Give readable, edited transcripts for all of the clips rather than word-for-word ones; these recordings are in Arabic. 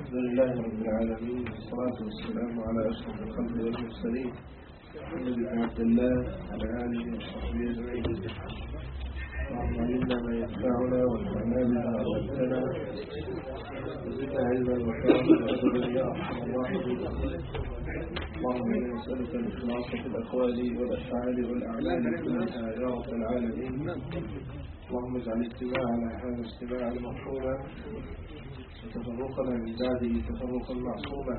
الحمد لله رب العالمين، والصلاة والسلام على أشرف الخلق والمرسلين محمد بن عبد الله وعلى آله وصحبه أجمعين. اللهم علمنا ما ينفعنا وانفعنا بما علمتنا وزدنا علما وحكما وأدبا يا أرحم الراحمين. اللهم إنا نسألك الإخلاص في الأقوال والأفعال والأعمال كلها يا رب العالمين. اللهم اجعل اجتماعنا هذا اجتماعا مرحوما وتفرقنا من بعده تفرقا معصوما،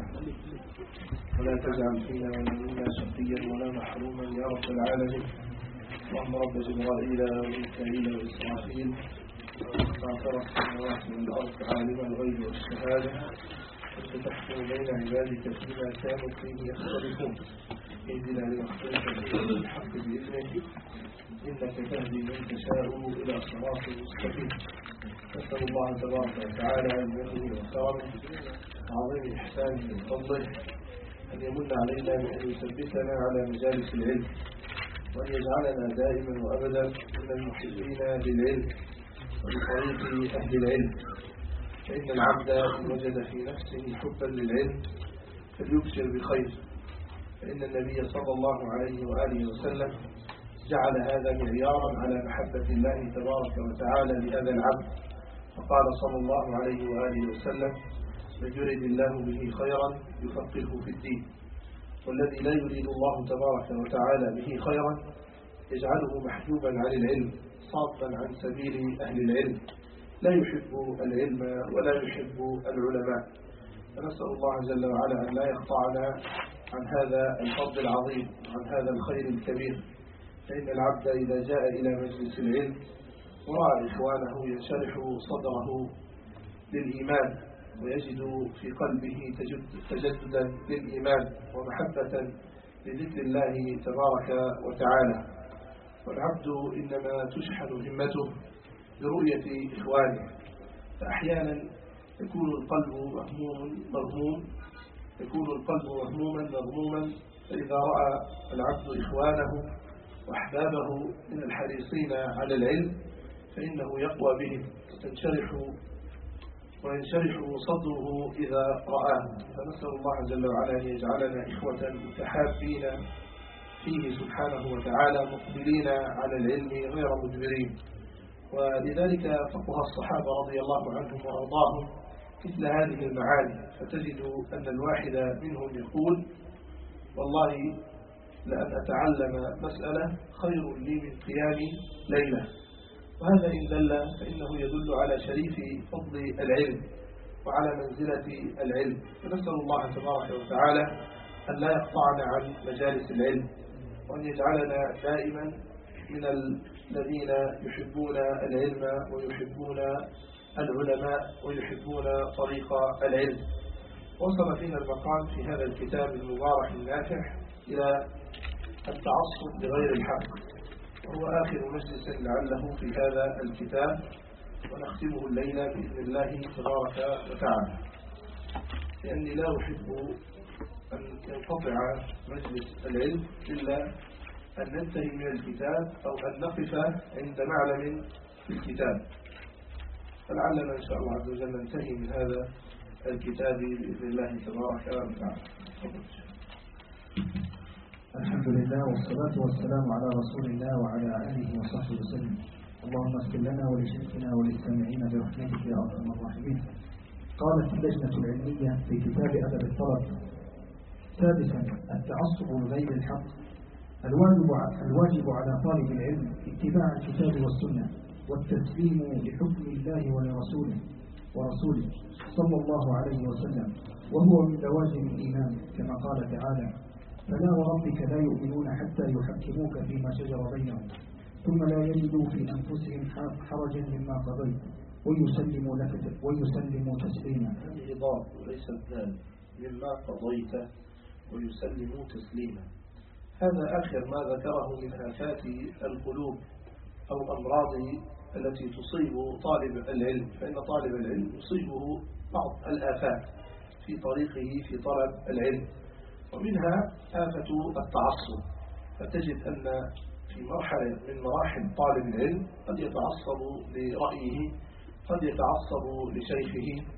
ولا تجعل فينا ولا منا شقيا ولا محروما يا رب العالمين. اللهم رب جبرائيل وميكائيل وإسرافيل فاطر السماوات والأرض عالم الغيب والشهادة، أنت تحكم بين عبادك فيما كانوا فيه يختلفون، اهدنا لما اختلف فيه بالحق بإذنك إنك تهدي من تشاء إلى صراط مستقيم. نسأل الله تبارك وتعالى بمنه وكرمه وعظيم إحسانه وفضله أن يمن علينا بأن يثبتنا على مجالس العلم، وأن يجعلنا دائما وأبدا من المحبين للعلم ولطريق أهل العلم. فإن العبد إن وجد في نفسه حبا للعلم فليبشر بخير، فإن النبي صلى الله عليه وآله وسلم جعل هذا معيارا على محبة الله تبارك وتعالى لهذا العبد، فقال صلى الله عليه وآله وسلم: من يريد الله به خيرا يفقهه في الدين. والذي لا يريد الله تبارك وتعالى به خيرا يجعله محجوبا عن العلم صادا عن سبيل أهل العلم، لا يحب العلم ولا يحب العلماء. فنسأل الله جل وعلا أن لا يقطعنا عن هذا الفضل العظيم وعن هذا الخير الكبير. فإن العبد إذا جاء إلى مجلس العلم ورأى إخوانه ينشرح صدره للإيمان ويجد في قلبه تجددا للإيمان ومحبة لذكر الله تبارك وتعالى. والعبد إنما تشحن همته برؤية إخوانه، فأحيانا يكون القلب مغموما فإذا رأى العبد إخوانه وأحبابه من الحريصين على العلم فإنه يقوى بهم وينشرح صدره إذا رآه. فنسأل الله جل وعلا أن يجعلنا إخوة متحابين فيه سبحانه وتعالى مقبلين على العلم غير مدبرين. ولذلك فقه الصحابة رضي الله عنهم وأرضاهم مثل هذه المعاني، فتجد أن الواحد منهم يقول: والله لأن أتعلم مسألة خير لي من قيام ليلة. وهذا إن دل فإنه يدل على شريف فضل العلم وعلى منزلة العلم. فنسأل الله تبارك وتعالى أن لا يقطعنا عن مجالس العلم، وأن يجعلنا دائما من الذين يحبون العلم ويحبون العلماء ويحبون طريق العلم. وصل فينا المقام في هذا الكتاب المبارك النافع إلى التعصب لغير الحق، وهو آخر مجلس لعله في هذا الكتاب، ونختمه الليلة بإذن الله تبارك وتعالى، لأني لا أحب أن ينقطع مجلس العلم إلا أن ننتهي من الكتاب أو أن نقف عند معلم في الكتاب. فلعلنا إن شاء الله عز وجل ننتهي من هذا الكتاب بإذن الله تبارك وتعالى. الحمد لله والصلاة والسلام على رسول الله وعلى آله وصحبه وسلم. اللهم اغفر لنا ولشيخنا وللسامعين برحمتك يا أرحم الراحمين. قالت اللجنة العلمية في كتاب أدب الطلب: سادسا، التعصب لغير الحق. الواجب على طالب العلم اتباع الكتاب والسنة والتسليم لحكم الله ورسوله صلى الله عليه وسلم، وهو من لوازم الإيمان كما قال تعالى: فلا وربك لا يؤمنون حتى يحكموك فيما شجر بينهم ثم لا يجدوا في أنفسهم حرجا مما قضيت ويسلموا تسليما. هذه ضاد وليس الدال، مما قضيت ويسلموا تسليما. هذا آخر ما ذكره من آفات القلوب أو أمراض التي تصيب طالب العلم. فإن طالب العلم يصيبه بعض الآفات في طريقه في طلب العلم، ومنها آفة التعصب. فتجد أن في مرحلة من مراحل طالب العلم قد يتعصب لرأيه، قد يتعصب لشيخه،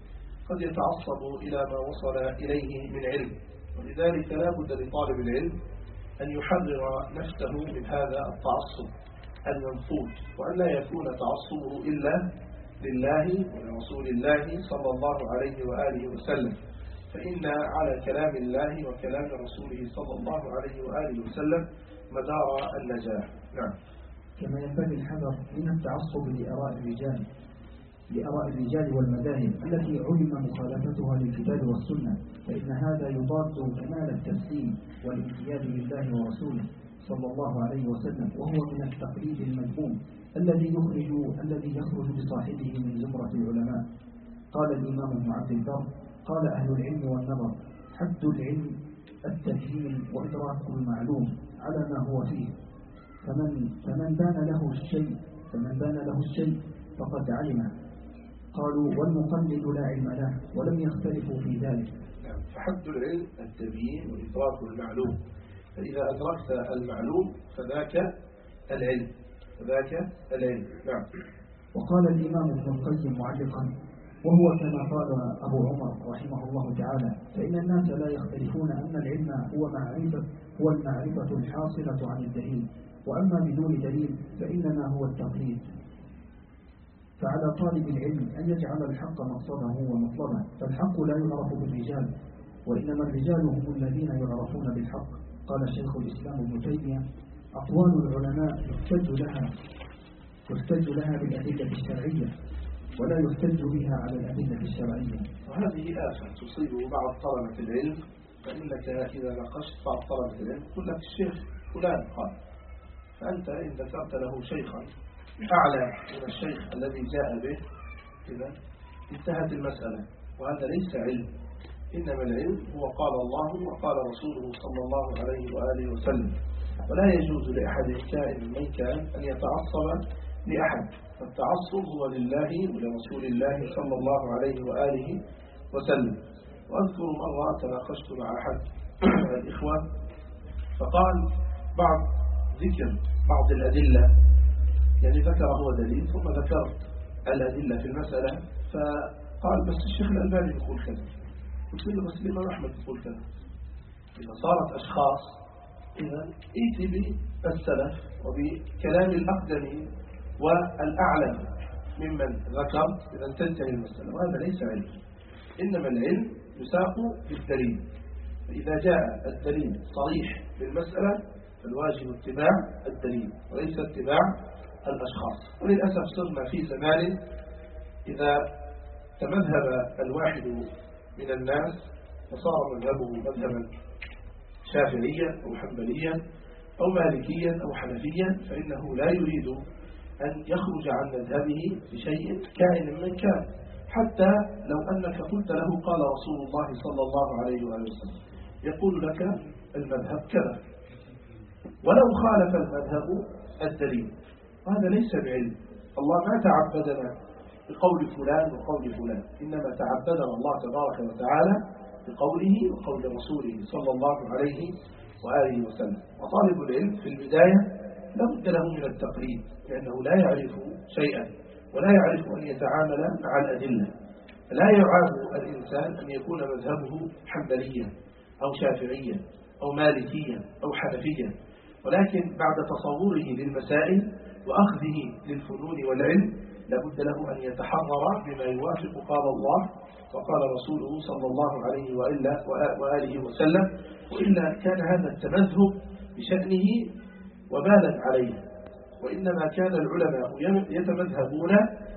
قد يتعصب إلى ما وصل إليه من علم، ولذلك لا بد لطالب العلم أن يحرر نفسه من هذا التعصب المنفوذ، وأن لا يكون تعصبه إلا لله ولرسول الله صلى الله عليه وآله وسلم، فإن على كلام الله وكلام رسوله صلى الله عليه وآله وسلم مدار النجاح. نعم. كما ينبغي الحذر من التعصب لآراء الرجال والمذاهب التي علم مخالفتها للكتاب والسنة، فإن هذا يضاد كمال التسليم والانقياد لله ورسوله صلى الله عليه وسلم، وهو من التقليد المذموم الذي يخرج بصاحبه من زمرة العلماء. قال الإمام ابن عبد البر: قال أهل العلم والنظر: حد العلم التفهيم وإدراك المعلوم على ما هو فيه، فمن بان له الشيء فقد علمه. قالوا: والمقلد لا علم له، ولم يختلفوا في ذلك. فحد العلم التبيين وإدراك المعلوم، فإذا أدركت المعلوم فذاك العلم. نعم. وقال الإمام ابن القيم معلقا: وهو كما قال أبو عمر رحمه الله تعالى: فإن الناس لا يختلفون أن العلم هو المعرفة الحاصلة عن الدليل، وأما بدون دليل فإنما هو التقليد. فعلى طالب العلم أن يجعل الحق مقصده ومطلبه، فالحق لا يعرف بالرجال، وإنما الرجال هم الذين يعرفون بالحق. قال شيخ الإسلام ابن تيمية: أقوال العلماء يحتج لها بالأدلة الشرعية، ولا يحتج بها على الأدلة الشرعية. وهذه آفة تصيب بعض طلبة العلم، فإنك إذا ناقشت بعض طلبة العلم يقول لك الشيخ فلان قال، فأنت إن ذكرت له شيخا أعلى من الشيخ الذي جاء به إذا انتهت المسألة، وهذا ليس علم. إنما العلم هو قال الله وقال رسوله صلى الله عليه وآله وسلم، ولا يجوز لأحد كائن من كان أن يتعصب لأحد، فالتعصب هو لله ولرسول الله صلى الله عليه وآله وسلم. وأذكر مرة تناقشت مع أحد الإخوة فقال ذكر بعض الأدلة، يعني ذكر هو دليل ثم ذكرت الأدلة في المسألة، فقال: بس الشيخ الألباني يقول كذا. قلت له: بس الإمام أحمد يقول كذا. إذا صارت أشخاص إذا ائتي بالسلف وبكلام الأقدمين والأعلم ممن ذكرت، إذا تنتهي المسألة، وهذا ليس علم. إنما العلم يساق بالدليل، فإذا جاء الدليل صريح بالمسألة فالواجب اتباع الدليل وليس اتباع الأشخاص. وللأسف صرنا في زمان إذا تمذهب الواحد من الناس وصار مذهبه مذهبا شافعيا أو حنبليا أو مالكيا أو حنفيا، فإنه لا يريد أن يخرج عن مذهبه بشيء كائن من كان، حتى لو أنك قلت له قال رسول الله صلى الله عليه وآله وسلم، يقول لك المذهب كذا ولو خالف المذهب الدليل، وهذا ليس بعلم. الله ما تعبدنا بقول فلان وقول فلان، إنما تعبدنا الله تبارك وتعالى بقوله وقول رسوله صلى الله عليه وآله وسلم. وطالب العلم في البداية لا بد له من التقليد، لأنه لا يعرف شيئا ولا يعرف أن يتعامل مع الأدلة. لا يعاب الإنسان أن يكون مذهبه حنبليا أو شافعيا أو مالكيا أو حنفيا، ولكن بعد تصوره للمسائل وأخذه للفنون والعلم لابد له أن يتحرر بما يوافق قال الله وقال رسوله صلى الله عليه وآله وسلم، وإلا كان هذا التمذهب بشأنه وبالا عليه. وإنما كان العلماء يتمذهبون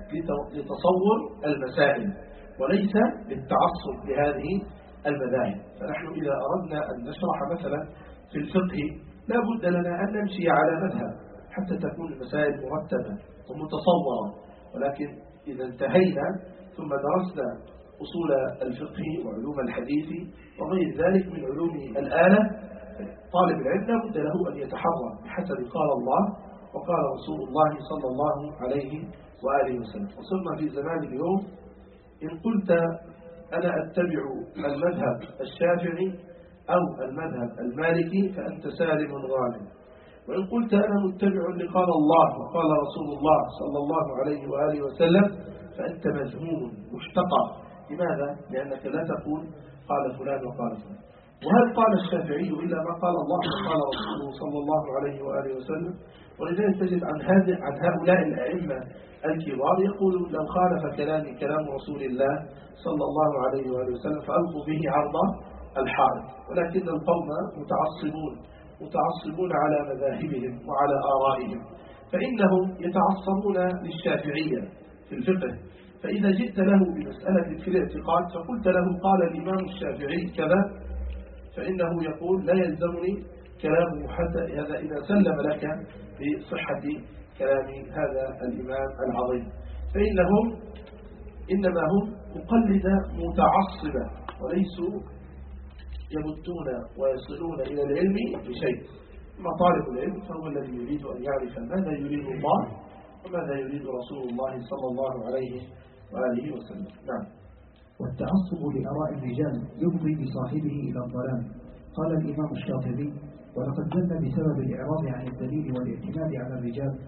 لتصور المسائل وليس للتعصب لهذه المذاهب. فنحن إذا أردنا أن نشرح مثلا في الفقه لا بد لنا أن نمشي على مذهب حتى تكون المسائل مرتبة ومتصورة، ولكن إذا انتهينا ثم درسنا أصول الفقه وعلوم الحديث وغير ذلك من علوم الآلة، طالب العلم لا بد له أن يتحرى بحسب قال الله وقال رسول الله صلى الله عليه وآله وسلم. وصلنا في زمان اليوم إن قلت أنا أتبع المذهب الشافعي أو المذهب المالكي فأنت سالم غانم، وإن قلت أنا متبع لقال الله وقال رسول الله صلى الله عليه وآله وسلم فأنت مذموم مشتقى لماذا؟ لأنك لا تقول قال فلان وقال فلان. وهل قال الشافعي إلا ما قال الله وقال رسوله صلى الله عليه وآله وسلم؟ ولذلك تجد عن هؤلاء الأئمة الكبار يقول لو خالف كلامي كلام رسول الله صلى الله عليه وآله وسلم فألقوا به عرض الحائط. ولكن القوم متعصبون على مذاهبهم وعلى آرائهم، فإنهم يتعصبون للشافعية في الفقه، فإذا جئت له بمسألة في الاعتقاد فقلت له قال الإمام الشافعي كذا، فإنه يقول لا يلزمني كلامه حتى هذا إذا سلم لك بصحة كلام هذا الإمام العظيم، فإنهم إنما هم مقلدة متعصبة وليسوا يمدون ويصلون إلى العلم بشيء. أما طالب العلم فهو الذي يريد أن يعرف ماذا يريد الله وماذا يريد رسول الله صلى الله عليه وآله وسلم. نعم. والتعصب لآراء الرجال يفضي بصاحبه إلى الضلال. قال الإمام الشاطبي: ولقد زل بسبب الإعراض عن الدليل والاعتماد على الرجال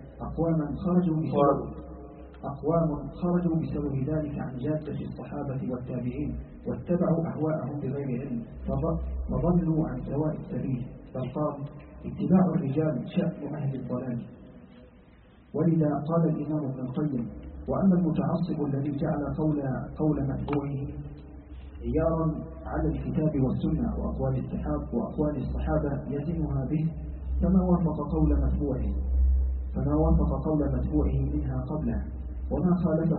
أقوام خرجوا بسبب ذلك عن جادة الصحابة والتابعين واتبعوا أهواءهم بغير علم فضلوا عن سواء السبيل، بل قال: اتباع الرجال شأن أهل الضلال. ولذا قال الإمام ابن القيم: وأما المتعصب الذي جعل قول متبوعه عيارا على الكتاب والسنة وأقوال الصحابة يزنها به فما وافق قول متبوعه منها قبله وما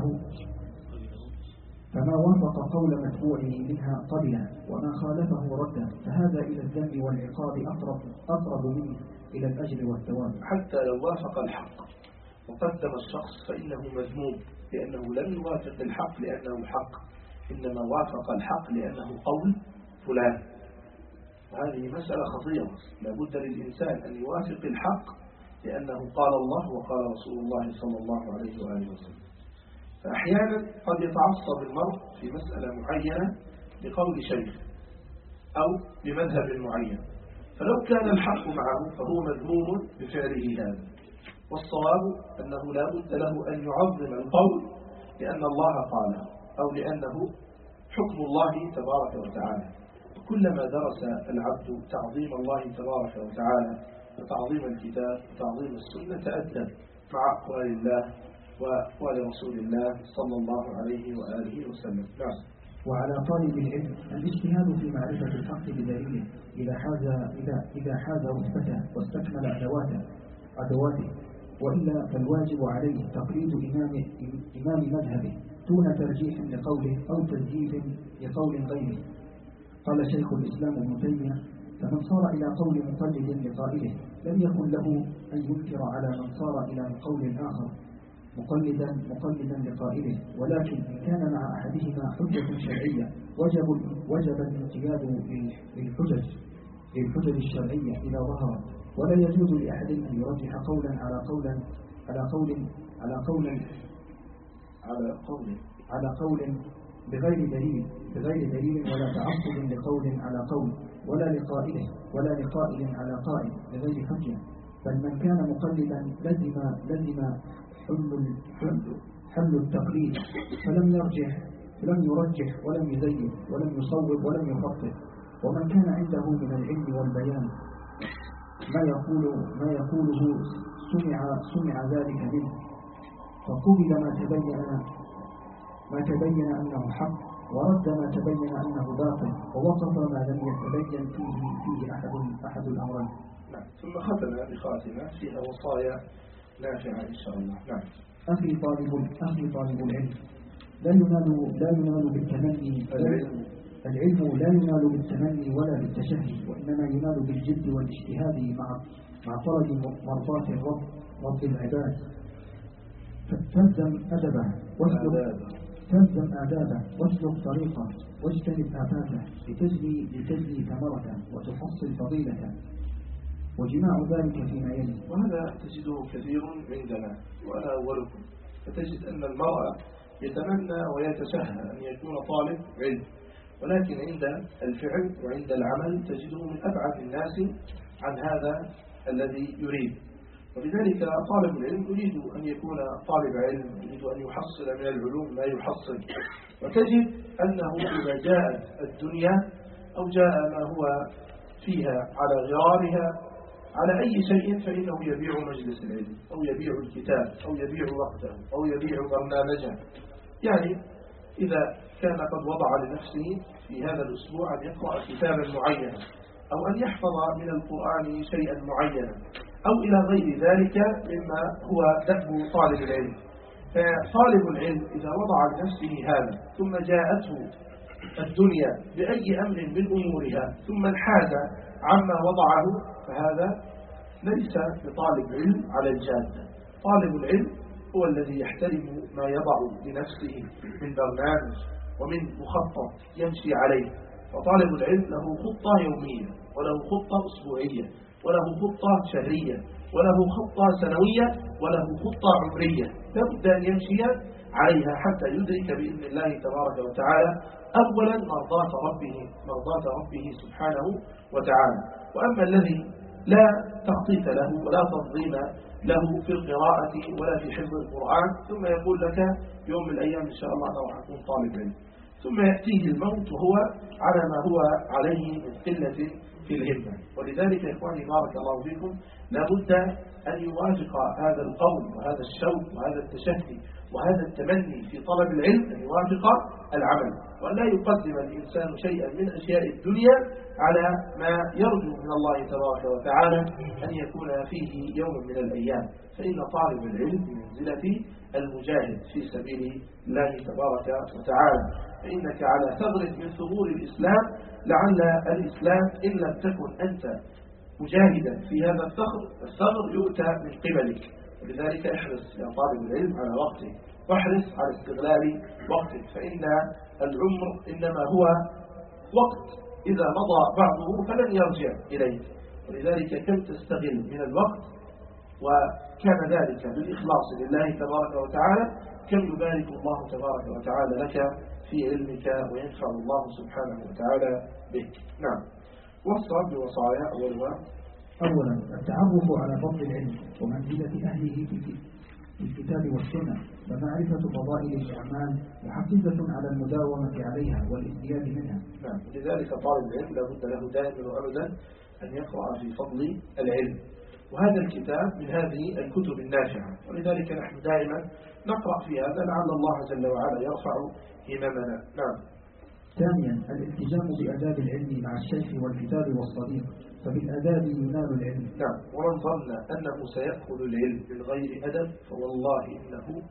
خالفه ردا، فهذا إلى الذنب والعقاب أقرب منه إلى الأجر والثواب. حتى لو وافق الحق وقدم الشخص فإنه مذموم، لأنه لم يوافق الحق لأنه حق، إنما وافق الحق لأنه قول فلان. وهذه مسألة خطيرة، لابد للإنسان أن يوافق الحق لأنه قال الله وقال رسول الله صلى الله عليه وآله وسلم. فأحيانا قد يتعصب المرء في مسألة معينة بقول شيخ أو بمذهب معين، فلو كان الحق معه فهو مذموم بفعله هذا. والصواب أنه لا بد له أن يعظم القول لأن الله قاله أو لأنه حكم الله تبارك وتعالى. كلما درس العبد تعظيم الله تبارك وتعالى وتعظيم الكتاب وتعظيم السنة تأدب مع أقوال الله وأقوال رسول الله صلى الله عليه وآله وسلم. نعم. وعلى طالب العلم الاجتهاد في معرفة الحق بدليله إذا حاز رتبته واستكمل أدواته، وإلا فالواجب عليه تقليد إمام مذهبه دون ترجيح لقوله أو تزييف لقول غيره. قال شيخ الإسلام ابن تيمية: فمن صار إلى قول مقلد لقائله لم يكن له أن ينكر على من صار إلى قول آخر مقلدا لقائله، ولكن إن كان مع أحدهما حجة شرعية وجب الانقياد للحجج الشرعية إذا ظهرت، ولا يجوز لأحد أن يرجح قولا على قول بغير دليل ولا تعصب لقول على قول ولا لقائل على قائل بغير حجة. بل من كان مقلدا لزم حل التقليد فلم يرجح ولم يزين ولم يصوب ولم يخطئ. ومن كان عنده من العلم والبيان ما يقوله سمع ذلك منه فقبل ما تبين أنه حق ورد ما تبين أنه باطل ووقف ما لم يتبين فيه أحد الأمرين. نعم. ثم ختم بخاتمة فيها وصايا نافعة إن شاء الله. نعم. أخي طالب العلم لا ينال بالتمني. العلم لا ينال بالتمني ولا بالتشهي، وإنما ينال بالجد والاجتهاد مع طلب مرضاة رب العباد. فالزم آدابه واسلك طريقه واجتنب آفاته لتجني ثمرته وتحصل فضيلته، وجماع ذلك فيما يلي. وهذا تجده كثير عندنا وأنا أولكم، فتجد أن المرأة يتمنى ويتشهى أن يكون طالب علم، ولكن عند الفعل وعند العمل تجده من أبعد الناس عن هذا الذي يريد. ولذلك طالب العلم يريد أن يكون طالب علم، يريد أن يحصل من العلوم ما يحصل، وتجد أنه إذا جاءت الدنيا أو جاء ما هو فيها على غرارها على أي شيء فإنه يبيع مجلس العلم أو يبيع الكتاب أو يبيع وقته أو يبيع برنامجه. يعني إذا كان قد وضع لنفسه في هذا الأسبوع أن يقرأ كتابا معينا أو أن يحفظ من القرآن شيئا معينا أو إلى غير ذلك مما هو دأب طالب العلم. فطالب العلم إذا وضع لنفسه هذا ثم جاءته الدنيا بأي أمر من أمورها ثم انحاز عما وضعه فهذا ليس بطالب علم على الجادة. طالب العلم هو الذي يحترم ما يضع لنفسه من برنامج ومن مخطط يمشي عليه. فطالب العلم له خطة يومية وله خطة أسبوعية وله خطة شهرية وله خطة سنوية وله خطة عمرية لابد أن يمشي عليها حتى يدرك بإذن الله تبارك وتعالى أولا مرضاة ربه سبحانه وتعالى. وأما الذي لا تخطيط له ولا تنظيم له في القراءة ولا في حفظ القرآن ثم يقول لك يوم من الأيام إن شاء الله أنا راح أكون طالب علم، ثم يأتيه الموت وهو على ما هو عليه من قلة في الهمة. ولذلك يا إخواني بارك الله فيكم لابد أن يوافق هذا القول وهذا الشوق وهذا التشهي وهذا التمني في طلب العلم أن يوافق العمل، وأن لا يقدم الإنسان شيئا من أشياء الدنيا على ما يرجو من الله تبارك وتعالى أن يكون فيه يوم من الأيام. فإن طالب العلم بمنزلة المجاهد في سبيل الله تبارك وتعالى، فإنك على ثغر من ثغور الإسلام، لعل الإسلام إن لم تكن أنت مجاهدا في هذا الثغر يؤتى من قبلك. ولذلك احرص يا طالب العلم على وقتك واحرص على استغلال وقتك، فإن العمر إنما هو وقت إذا مضى بعضه فلن يرجع إليه. ولذلك كم تستغل من الوقت وكان ذلك بالإخلاص لله تبارك وتعالى كم يبارك الله تبارك وتعالى لك في علمك وينفع الله سبحانه وتعالى بك. نعم. وصل بوصايا أولا التعرف على فضل العلم ومنزلة أهله في الكتاب والسنة ومعرفة فضائل الأعمال وحقيقة على المداومة عليها والازدياد منها. نعم. لذلك طالب العلم لابد له دائما وأبدا أن يقرأ في فضل العلم، وهذا الكتاب من هذه الكتب النافعة، ولذلك نحن دائما نقرأ في هذا لعل الله جل وعلا يرفع هممنا. نعم. ثانيا الالتزام بآداب العلم مع الشيخ والكتاب والصديق، فبالآداب ينال العلم. نعم. ومن ظن أنه سيأخذ العلم من غير أدب فوالله إنه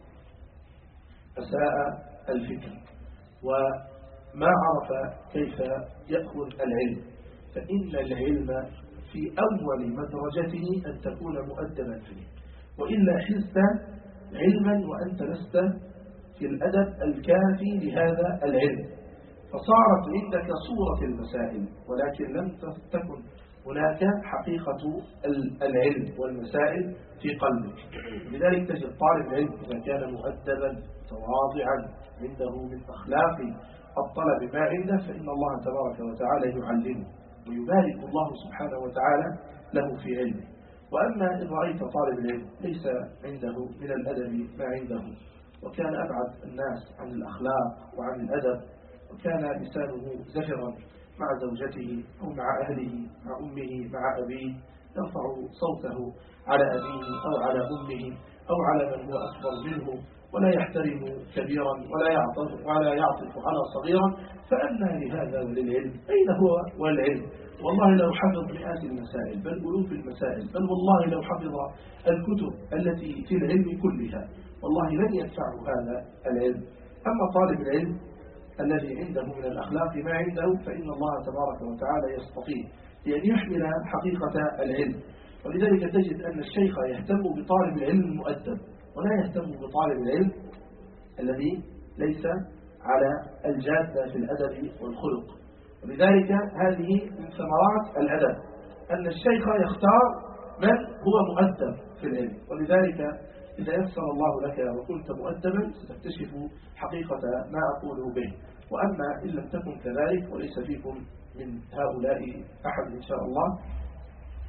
أساء الفكر وما عرف كيف يأخذ العلم. فإن العلم في أول مدرجته أن تكون مؤدبا فيه، وإلا حزت علما وأنت لست في الأدب الكافي لهذا العلم، فصارت عندك صورة المسائل ولكن لم تكن هناك حقيقة العلم والمسائل في قلبك. لذلك تجد طالب العلم إذا كان مؤدبا تواضعا عنده من أخلاق الطلب ما عنده فإن الله تبارك وتعالى يعلمه ويبارك الله سبحانه وتعالى له في علمه. وأما إن رأيت طالب العلم ليس عنده من الأدب ما عنده وكان أبعد الناس عن الأخلاق وعن الأدب وكان لسانه زفرا مع زوجته أو مع أهله مع أمه مع أبيه يرفع صوته على أبيه أو على أمه أو على من هو أكبر منه ولا يحترم كبيرا ولا يعطف على صغيرا، فأنى لهذا وللعلم؟ أين هو والعلم؟ والله لو حفظ مئات المسائل بل ألوف المسائل بل والله لو حفظ الكتب التي في العلم كلها والله لن يدفعه هذا العلم. أما طالب العلم الذي عنده من الأخلاق ما عنده فإن الله تبارك وتعالى يستطيع لأن يحمل حقيقة العلم. ولذلك تجد أن الشيخ يهتم بطالب العلم المؤدب ولا يهتم بطالب العلم الذي ليس على الجادة في الأدب والخلق. ولذلك هذه من ثمرات الأدب أن الشيخ يختار من هو مؤدب في العلم. ولذلك إذا يسر الله لك وكنت مؤدبا ستكتشف حقيقة ما أقوله به. وأما إن لم تكن كذلك وليس فيكم من هؤلاء أحد إن شاء الله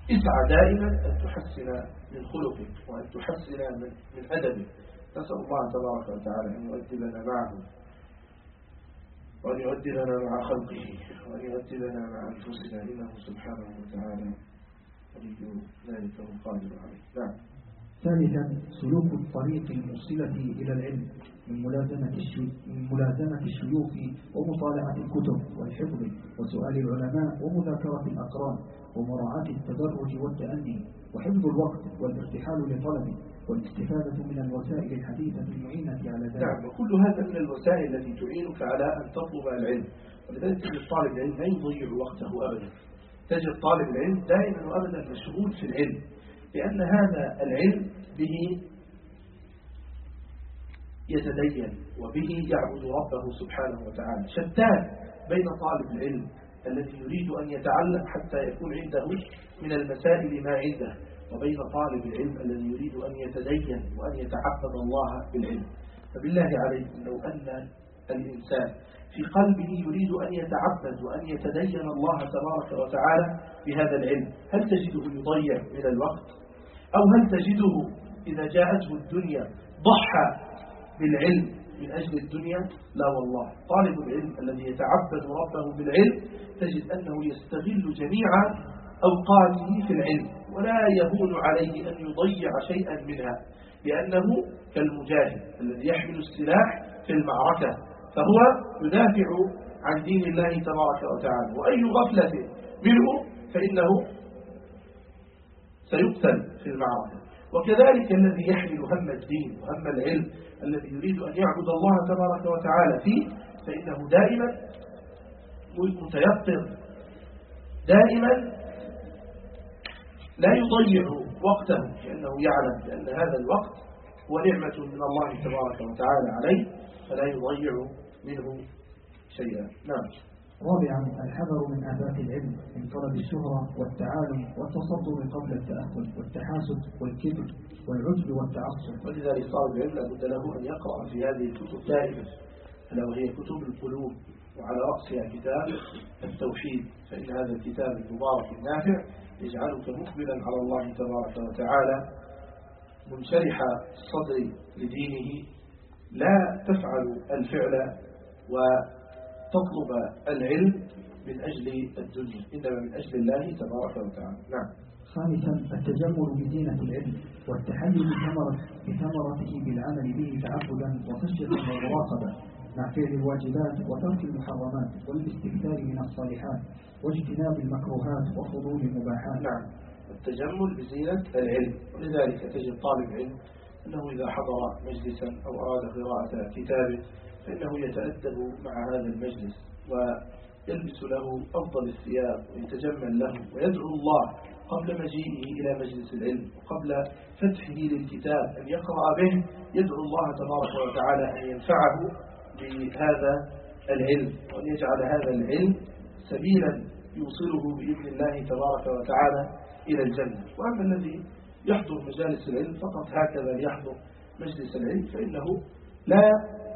اسعى دائما أن تحسن من خلقك وأن تحسن من أدبك. نسأل الله تبارك وتعالى أن يؤدبنا معه وأن يؤدبنا مع خلقه وأن يؤدبنا مع أنفسنا، إنه سبحانه وتعالى ولي ذلك والقادر عليه. نعم. ثالثا سلوك الطريق الموصلة إلى العلم من ملازمة الشيوخ ومطالعة الكتب والحفظ وسؤال العلماء ومذاكرة الأقران ومراعاة التدرج والتأني وحفظ الوقت والارتحال لطلبه والاستفادة من الوسائل الحديثة المعينة على ذلك. نعم، وكل هذا من الوسائل التي تعينك على أن تطلب العلم. ولذلك تجد طالب العلم لا يضيع وقته أبدا. تجد طالب العلم دائما وأبدا مشغول في العلم، لأن هذا العلم به يتدين وبه يعبد ربه سبحانه وتعالى. شتان بين طالب العلم الذي يريد أن يتعلم حتى يكون عنده من المسائل ما عنده، وبين طالب العلم الذي يريد أن يتدين وأن يتعبد الله بالعلم. فبالله عليكم لو أن الإنسان في قلبه يريد أن يتعبد وأن يتدين الله تبارك وتعالى بهذا العلم، هل تجده يضيع من الوقت؟ أو هل تجده إذا جاءته الدنيا ضحى بالعلم من أجل الدنيا؟ لا والله. طالب العلم الذي يتعبد ربه بالعلم تجد أنه يستغل جميع أوقاته في العلم ولا يهون عليه أن يضيع شيئا منها، لأنه كالمجاهد الذي يحمل السلاح في المعركة، فهو يدافع عن دين الله تبارك وتعالى، وأي غفلة منه فإنه سيقتل في المعركة. وكذلك الذي يحمل هم الدين وهم العلم الذي يريد أن يعبد الله تبارك وتعالى فيه فإنه دائما متيقظ، دائما لا يضيع وقته، لأنه يعلم بأن هذا الوقت هو نعمة من الله تبارك وتعالى عليه، فلا يضيع منه شيئا. نعم. رابعا الحذر من آفات العلم من طلب الشهرة والتعالم والتصدر قبل التأهل والتحاسد والكبر والعجب والتعصب. ولذلك طالب العلم لابد له أن يقرأ في هذه الكتب دائما، ألا وهي كتب القلوب، وعلى رأسها كتاب التوحيد، فإن هذا الكتاب المبارك النافع يجعلك مقبلا على الله تبارك وتعالى منشرح الصدر لدينه، لا تفعل الفعل وتطلب العلم من أجل الدنيا، إنما من أجل الله تبارك وتعالى. نعم. خامسا التجمل بزينة العلم والتحلي بثمرته بالعمل به تعبدا وخشية ومراقبة مع فعل الواجبات وترك المحرمات والاستكثار من الصالحات واجتناب المكروهات وفضول المباحات. نعم، التجمل بزينة العلم. ولذلك تجد طالب علم أنه إذا حضر مجلسا أو أراد قراءة كتاب فإنه يتأدب مع هذا المجلس ويلبس له أفضل الثياب ويتجمل له ويدعو الله قبل مجيئه إلى مجلس العلم وقبل فتحه للكتاب أن يقرأ به، يدعو الله تبارك وتعالى أن ينفعه بهذا العلم وأن يجعل هذا العلم سبيلا يوصله بإذن الله تبارك وتعالى إلى الجنة. وأما الذي يحضر مجالس العلم فقط هكذا ليحضر مجلس العلم فإنه لا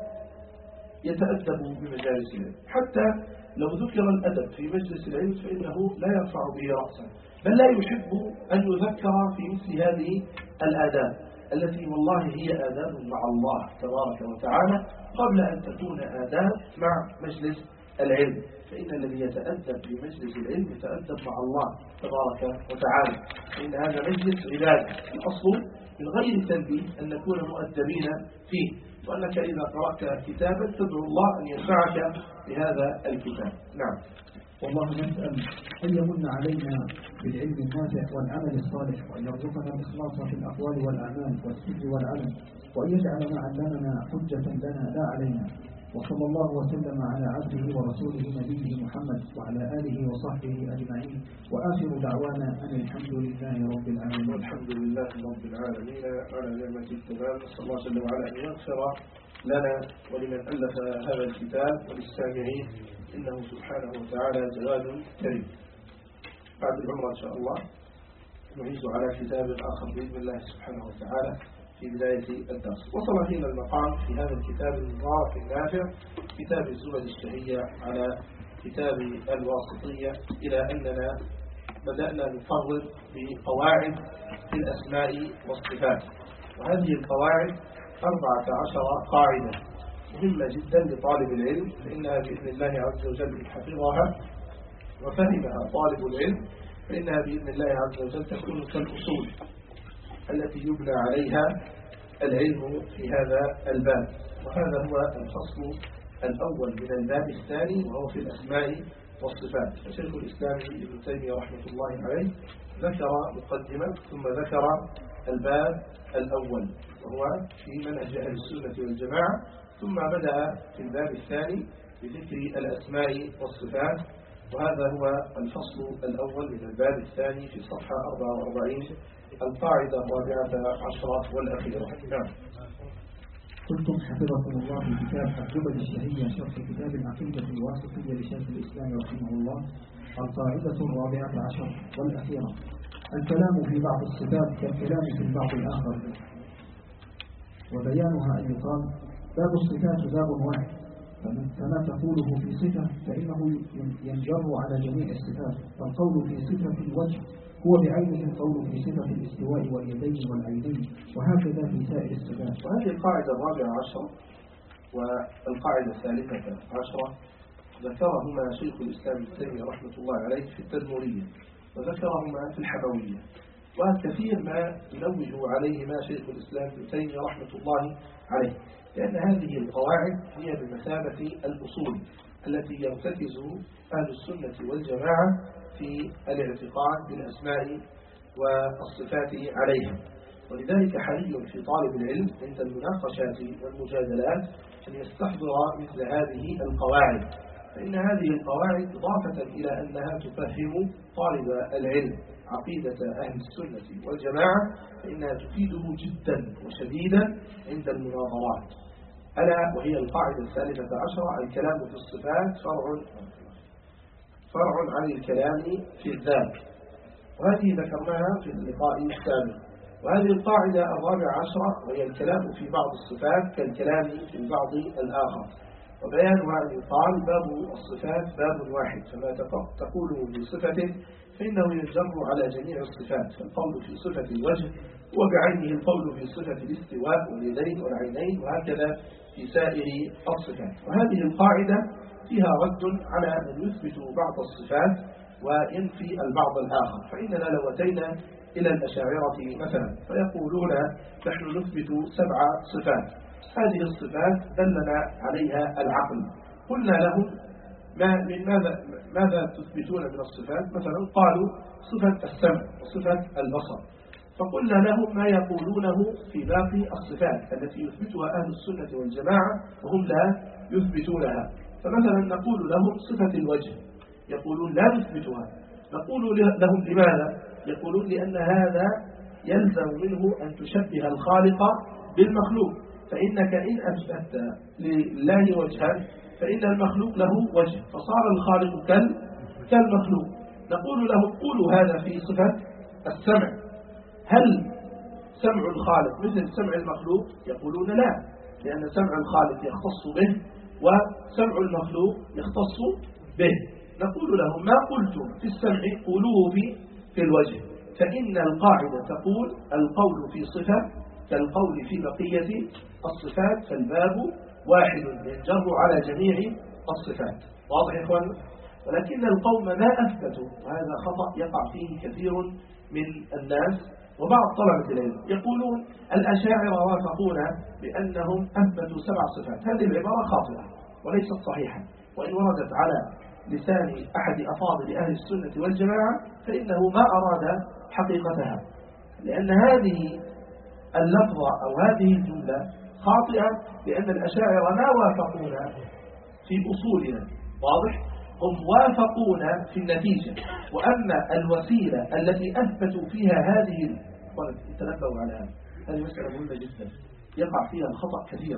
يتأدب بمجالس العلم، حتى لو ذكر الأدب في مجلس العلم فإنه لا يرفع به رأسا، بل لا يحب أن يذكر في مثل هذه الآداب التي والله هي آداب مع الله تبارك وتعالى قبل أن تكون آداب مع مجلس العلم. فإن الذي يتأدب بمجلس العلم يتأدب مع الله تبارك وتعالى، فإن هذا مجلس عبادة. الأصل من غير تنبيه أن نكون مؤدبين فيه، وأنك إذا قرأت كتابا تدعو الله أن ينفعك بهذا الكتاب. نعم. والله نسأل أن يمن علينا بالعلم النافع والعمل الصالح، وأن يرزقنا الإخلاص في الأقوال والأعمال والسر والعلم، وأن يجعل ما علمنا حجة لنا لا علينا. وصلى الله وسلم على عبده ورسوله نبيه محمد وعلى آله وصحبه أجمعين، وآخر دعوانا أن الحمد لله رب العالمين. والحمد لله رب العالمين على نعمة التمام. صلى الله عليه وسلم على أن يغفر لنا ولمن ألف هذا الكتاب وللسامعين، إنه سبحانه وتعالى جواد كريم. بعد العمرة إن شاء الله نعيش على كتاب آخر بإذن الله سبحانه وتعالى في بداية الدرس. وصل فينا المقام في هذا الكتاب المبارك النافع، كتاب الزبد الشهية على كتاب الواسطية، إلى أننا بدأنا نفرد بقواعد في الأسماء والصفات، وهذه القواعد 14 قاعدة مهمة جدا لطالب العلم، فإنها بإذن الله عز وجل إن حفظها وفهمها طالب العلم فإنها بإذن الله عز وجل تكون كالأصول التي يبنى عليها العلم في هذا الباب. وهذا هو الفصل الأول من الباب الثاني، وهو في الأسماء والصفات. فشيخ الإسلام ابن تيمية رحمة الله عليه ذكر مقدمة ثم ذكر الباب الأول وهو في منهج أهل السنة والجماعة، ثم بدأ في الباب الثاني بذكر الأسماء والصفات، وهذا هو الفصل الأول من الباب الثاني في صفحة 44 القاعدة 14 والأخيرة. نعم. قلتم حفظكم الله في كتاب الجبل الشهية شرح كتاب العقيدة الواسطية لشيخ الإسلام رحمه الله القاعدة 14 والأخيرة: الكلام في بعض الصفات كالكلام في البعض الآخر، وبيانها أن يقال باب الصفات باب واحد، فما تقوله في صفة فإنه ينجر على جميع الصفات، فالقول في صفة الوجه هو بعينه القول في صفة الاستواء واليدين والعينين، وهكذا في سائر الصفات. وهذه القاعدة 14 والقاعدة 13 ذكرهما شيخ الإسلام ابن تيمية رحمة الله عليه في التدمرية، وذكرهما في الحموية، وكثير ما ينوه عليهما شيخ الإسلام ابن تيمية رحمة الله عليه، لأن هذه القواعد هي بمثابة الأصول التي يرتكز أهل السنة والجماعة في الاعتقاد بالأسماء والصفات عليها. ولذلك حري في طالب العلم عند المناقشات والمجادلات أن يستحضر مثل هذه القواعد، فإن هذه القواعد إضافة إلى أنها تفهم طالب العلم عقيدة أهل السنة والجماعة فإنها تفيده جدا وشديدا عند المناظرات. ألا وهي القاعدة 13: الكلام في الصفات فرع عن الكلام في الذات، وهذه ذكرناها في اللقاء السابق. وهذه القاعدة 14 وهي الكلام في بعض الصفات كالكلام في البعض الآخر، وبيانها أن يقال باب الصفات باب واحد، فما تقوله في صفة فإنه ينجر على جميع الصفات، فالقول في صفة الوجه وبعينه القول في صفة الاستواء واليدين والعينين، وهكذا في سائر الصفات. وهذه القاعدة فيها رد على من يثبت بعض الصفات وينفي البعض الآخر، فإننا لو أتينا إلى الأشاعرة مثلا فيقولون نحن نثبت 7 صفات، هذه الصفات دلنا عليها العقل، قلنا لهم ماذا تثبتون من الصفات؟ مثلا قالوا صفة السمع وصفة البصر، فقلنا لهم ما يقولونه في باقي الصفات التي يثبتها أهل السنة والجماعة وهم لا يثبتونها. فمثلا نقول لهم صفة الوجه، يقولون لا نثبتها، نقول لهم لماذا؟ يقولون لأن هذا يلزم منه أن تشبه الخالق بالمخلوق، فإنك إن أثبت لله وجها فإن المخلوق له وجه، فصار الخالق كالمخلوق. نقول لهم قولوا هذا في صفة السمع، هل سمع الخالق مثل سمع المخلوق؟ يقولون لا، لأن سمع الخالق يختص به وسمع المخلوق يختص به. نقول لهم ما قلتم في السمع قولوه في الوجه، فإن القاعدة تقول القول في صفة كالقول في بقية الصفات، فالباب واحد ينجر على جميع الصفات. واضح يا إخوان؟ ولكن القوم ما أثبتوا، وهذا خطأ يقع فيه كثير من الناس وبعض طلبة العلم، يقولون الأشاعرة وافقونا بأنهم أثبتوا 7 صفات. هذه العبارة خاطئة وليست صحيحة، وإن وردت على لسان أحد أفاضل أهل السنة والجماعة فإنه ما أراد حقيقتها، لأن هذه اللفظة أو هذه الجملة خاطئة، لأن الأشاعرة ما وافقونا في أصولنا، واضح؟ هم وافقونا في النتيجة، وأما الوسيلة التي أثبتوا فيها هذه تنبهوا على هذه مسألة مهمة جدا يقع فيها الخطأ كثيرا.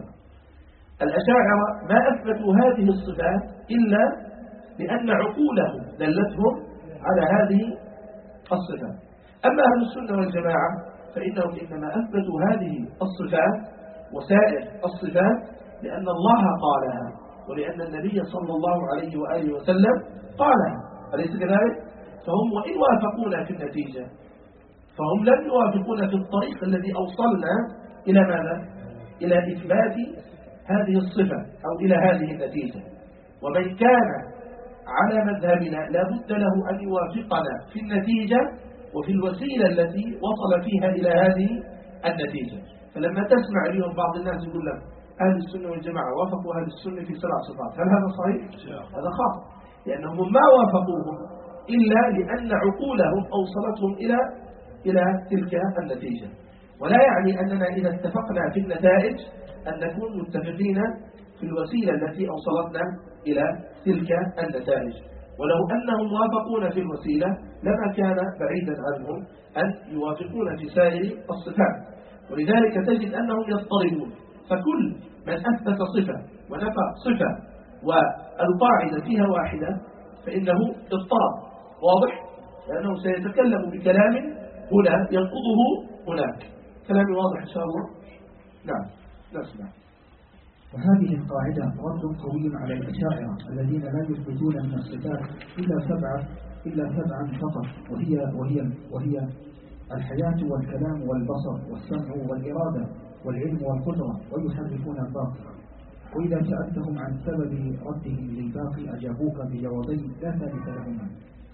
الأشاعرة ما أثبتوا هذه الصفات إلا لأن عقولهم دلتهم على هذه الصفات. أما أهل السنة والجماعة فإنهم إنما أثبتوا هذه الصفات وسائر الصفات لأن الله قالها، ولأن النبي صلى الله عليه وآله وسلم قالها، أليس كذلك؟ فهم وإن وافقونا في النتيجة فهم لم يوافقونا في الطريق الذي أوصلنا إلى ماذا؟ إلى إثبات هذه الصفة أو إلى هذه النتيجة. ومن كان على مذهبنا لا بد له أن يوافقنا في النتيجة وفي الوسيلة التي وصل فيها إلى هذه النتيجة. فلما تسمع اليوم بعض الناس يقول لك أهل السنة والجماعة وافقوا أهل السنة في 7 صفات، هل هذا صحيح؟ هذا خاطئ، لأنهم ما وافقوهم إلا لأن عقولهم أوصلتهم إلى تلك النتيجة. ولا يعني أننا إذا اتفقنا في النتائج أن نكون متفقين في الوسيلة التي أوصلتنا إلى تلك النتائج. ولو أنهم وافقون في الوسيلة لما كان بعيدا عنهم أن يوافقون في سائر الصفات. ولذلك تجد أنهم يضطربون، فكل من أثبت صفة ونفى صفة والقاعدة فيها واحدة فإنه اضطرب، واضح؟ لأنه سيتكلم بكلام هنا ينقضه هناك. كلامي واضح إن شاء الله؟ نعم نسمع. وهذه القاعدة رد قوي على الأشاعرة الذين لا يثبتون من الصفات إلا سبعا فقط، وهي الحياة والكلام والبصر والسمع والإرادة والعلم والقدرة، ويحرفون الباطل. وإذا سألتهم عن سبب ردهم للباقي أجابوك بجوابين لا ثالث لهما.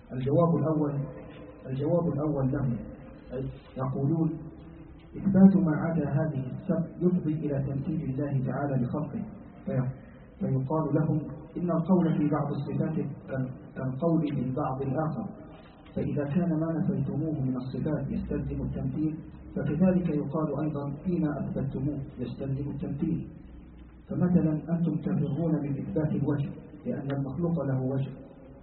الجواب الأول لهم يقولون إثبات ما عدا هذه السبع يفضي إلى تمثيل الله تعالى لخلقه، فيقال لهم إن القول في بعض الصفات كالقول في بعض الآخر، فإذا كان ما نفيتموه من الصفات يستلزم التمثيل فكذلك يقال أيضا فيما أثبتموه يستلزم التمثيل. فمثلا أنتم تفرون من إثبات الوجه لأن المخلوق له وجه،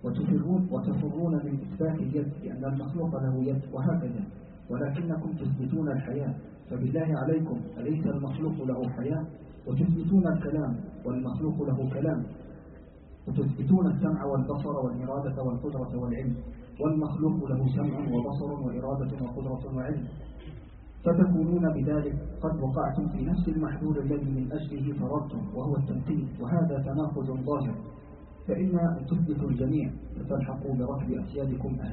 وتفرون من إثبات اليد لأن المخلوق له يد، وهكذا. ولكنكم تثبتون الحياة، فبالله عليكم أليس المخلوق له حياة؟ وتثبتون الكلام والمخلوق له كلام، وتثبتون السمع والبصر والإرادة والقدرة والعلم، والمخلوق له سمع وبصر وإرادة وقدرة وعلم. فتكونون بذلك قد وقعتم في نفس المحذور الذي من أجله فردتم، وهو التمثيل، وهذا تناقض ظاهر. فإما أن تثبتوا الجميع فتلحقوا بركب أسيادكم أهل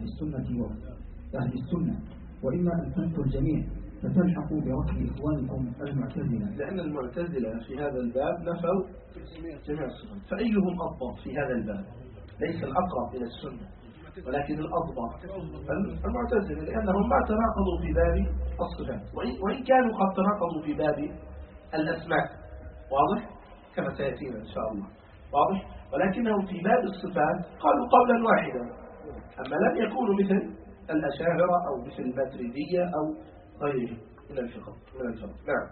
السنة، وإما أن تنفوا الجميع فتلحقوا بركب إخوانكم المعتزلة. لأن المعتزلة في هذا الباب نفوا جميع الصفات، فأيهم أضبط في هذا الباب؟ ليس الأقرب إلى السنة ولكن الأضبط المعتزلة، لأنهم ما تناقضوا في باب الصفات، وإن كانوا قد تناقضوا في باب الأسماء، واضح؟ كما سيأتينا إن شاء الله، واضح؟ ولكنهم في باب الصفات قالوا قولا واحدا، أما لم يكونوا مثل الأشاعرة أو مثل الماتريدية أو غيره من الفقه. نعم.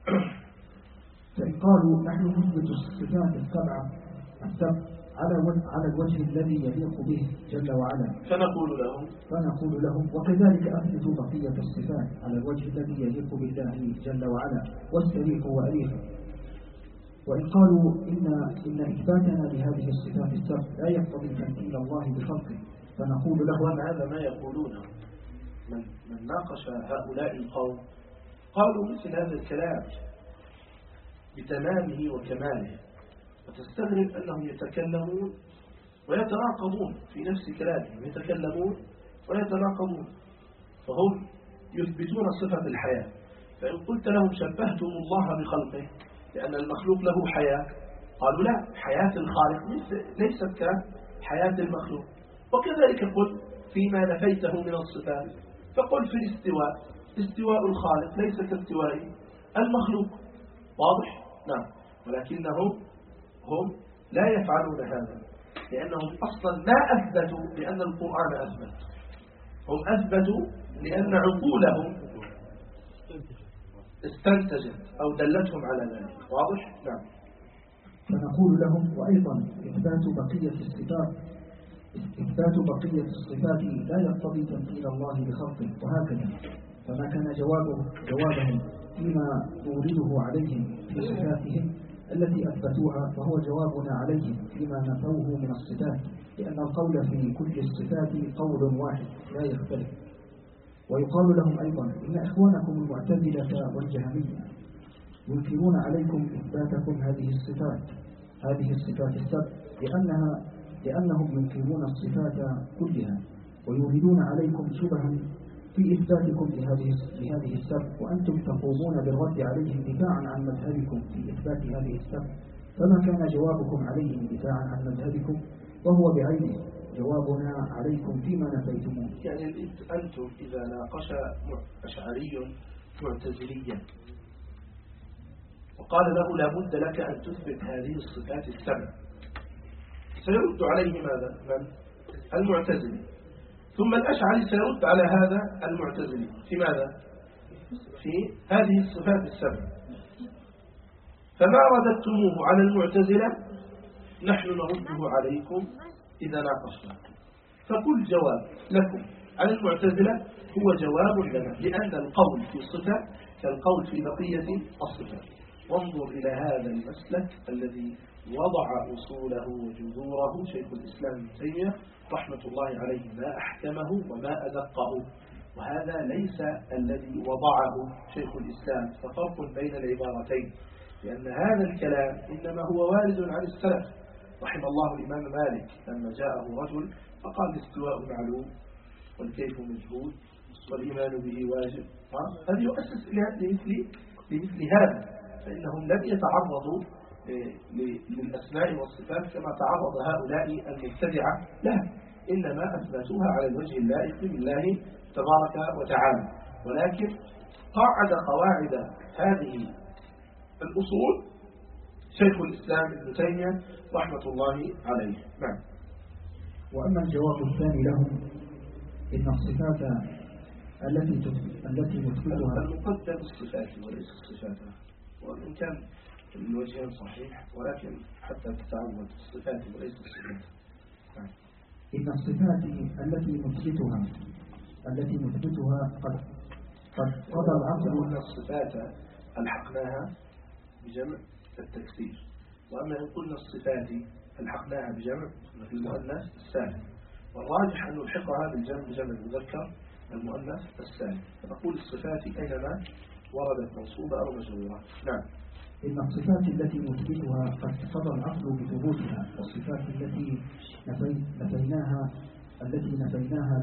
فإن قالوا نحن نثبت الصفات السبعة على الوجه الذي يليق به جل وعلا، فنقول لهم وكذلك أثبتوا بقية الصفات على الوجه الذي يليق بالله جل وعلا واستريحوا وأريحوا. وإن قالوا إن إثباتنا لهذه الصفات السبع لا يقتضي تمثيل الله بخلقه، فنقول لهم هذا ما يقولونه. من ناقش هؤلاء القوم قالوا مثل هذا الكلام بتمامه وكماله، وتستغرب أنهم يتكلمون ويتناقضون في نفس كلامهم، يتكلمون ويتناقضون، فهم يثبتون صفة الحياة. فإن قلت لهم شبهتم الله بخلقه لأن المخلوق له حياة، قالوا لا، حياة الخالق ليست كحياة المخلوق. وكذلك قل فيما نفيته من الصفات، فقل في الاستواء، استواء الخالق ليس كاستواء المخلوق، واضح؟ نعم. ولكنهم لا يفعلون هذا، لأنهم أصلا ما أثبتوا لأن القرآن أثبت، هم أثبتوا لأن عقولهم استنتجت أو دلتهم على ذلك، واضح؟ نعم. فنقول لهم وأيضا إثبات بقية الصفات لا يقتضي تمثيل الله بخلقه، وهكذا. فما كان جوابهم فيما نورده عليهم في صفاتهم التي أثبتوها، فهو جوابنا عليهم فيما نفوه من الصفات، لأن القول في كل الصفات قول واحد لا يختلف. ويقال لهم أيضا إن إخوانكم المعتزلة والجهمية ينكرون عليكم إثباتكم هذه الصفات السبع، لأنهم ينكرون الصفات كلها، ويوردون عليكم شبها في إثباتكم لهذه السبب، وأنتم تقومون بالرد عليهم دفاعا عن مذهبكم في إثبات هذه السبب. فما كان جوابكم عليهم دفاعا عن مذهبكم وهو بعينه جوابنا عليكم فيما نفيتموه. يعني أنتم إذا ناقش أشعري معتزليا وقال له لا بد لك أن تثبت هذه الصفات السبع، سيرد عليه ماذا؟ من؟ المعتزلي. ثم الأشعري سيرد على هذا المعتزلي في ماذا؟ في هذه الصفات السبع. فما رددتموه على المعتزلة نحن نرده عليكم إذا ناقشنا. فكل جواب لكم عن المعتزلة هو جواب لنا، لأن القول في الصفة كالقول في بقية الصفات. وانظر إلى هذا المسلك الذي وضع أصوله وجذوره شيخ الإسلام ابن تيمية رحمة الله عليه، ما أحكمه وما أدقه، وهذا ليس الذي وضعه شيخ الإسلام. ففرق بين العبارتين، لأن هذا الكلام إنما هو وارد عن السلف. رحم الله الإمام مالك لما جاءه رجل فقال الاستواء معلوم والكيف مجهول والإيمان به واجب، هذا يؤسس لمثل هذا، فإنهم لم يتعرضوا للأسماء والصفات كما تعرض هؤلاء المبتدعة لها، إنما أثبتوها على الوجه اللائق بالله تبارك وتعالى. ولكن قاعد قواعد هذه الأصول شيخ الإسلام ابن تيمية رحمة الله عليه. نعم. وأما الجواب الثاني لهم إن الصفات التي نثبتها المقدم الصفات وليس الصفات، وإن كان الوجهين صحيح ولكن حتى تتعود الصفات وليس الصفات. نعم. إن الصفات التي نثبتها قد قضى العقل. أن الصفات ألحقناها بجمع التكسير، وأما إن قلنا الصفات ألحقناها بجمع المؤنث السالم، والراجح أن نلحقها بجمع المذكر المؤنث السالم، فنقول الصفات أينما وردت منصوبة أو مجرورة. نعم. إن الصفات التي نثبتها قد قضى العقل بثبوتها، والصفات التي نفيناها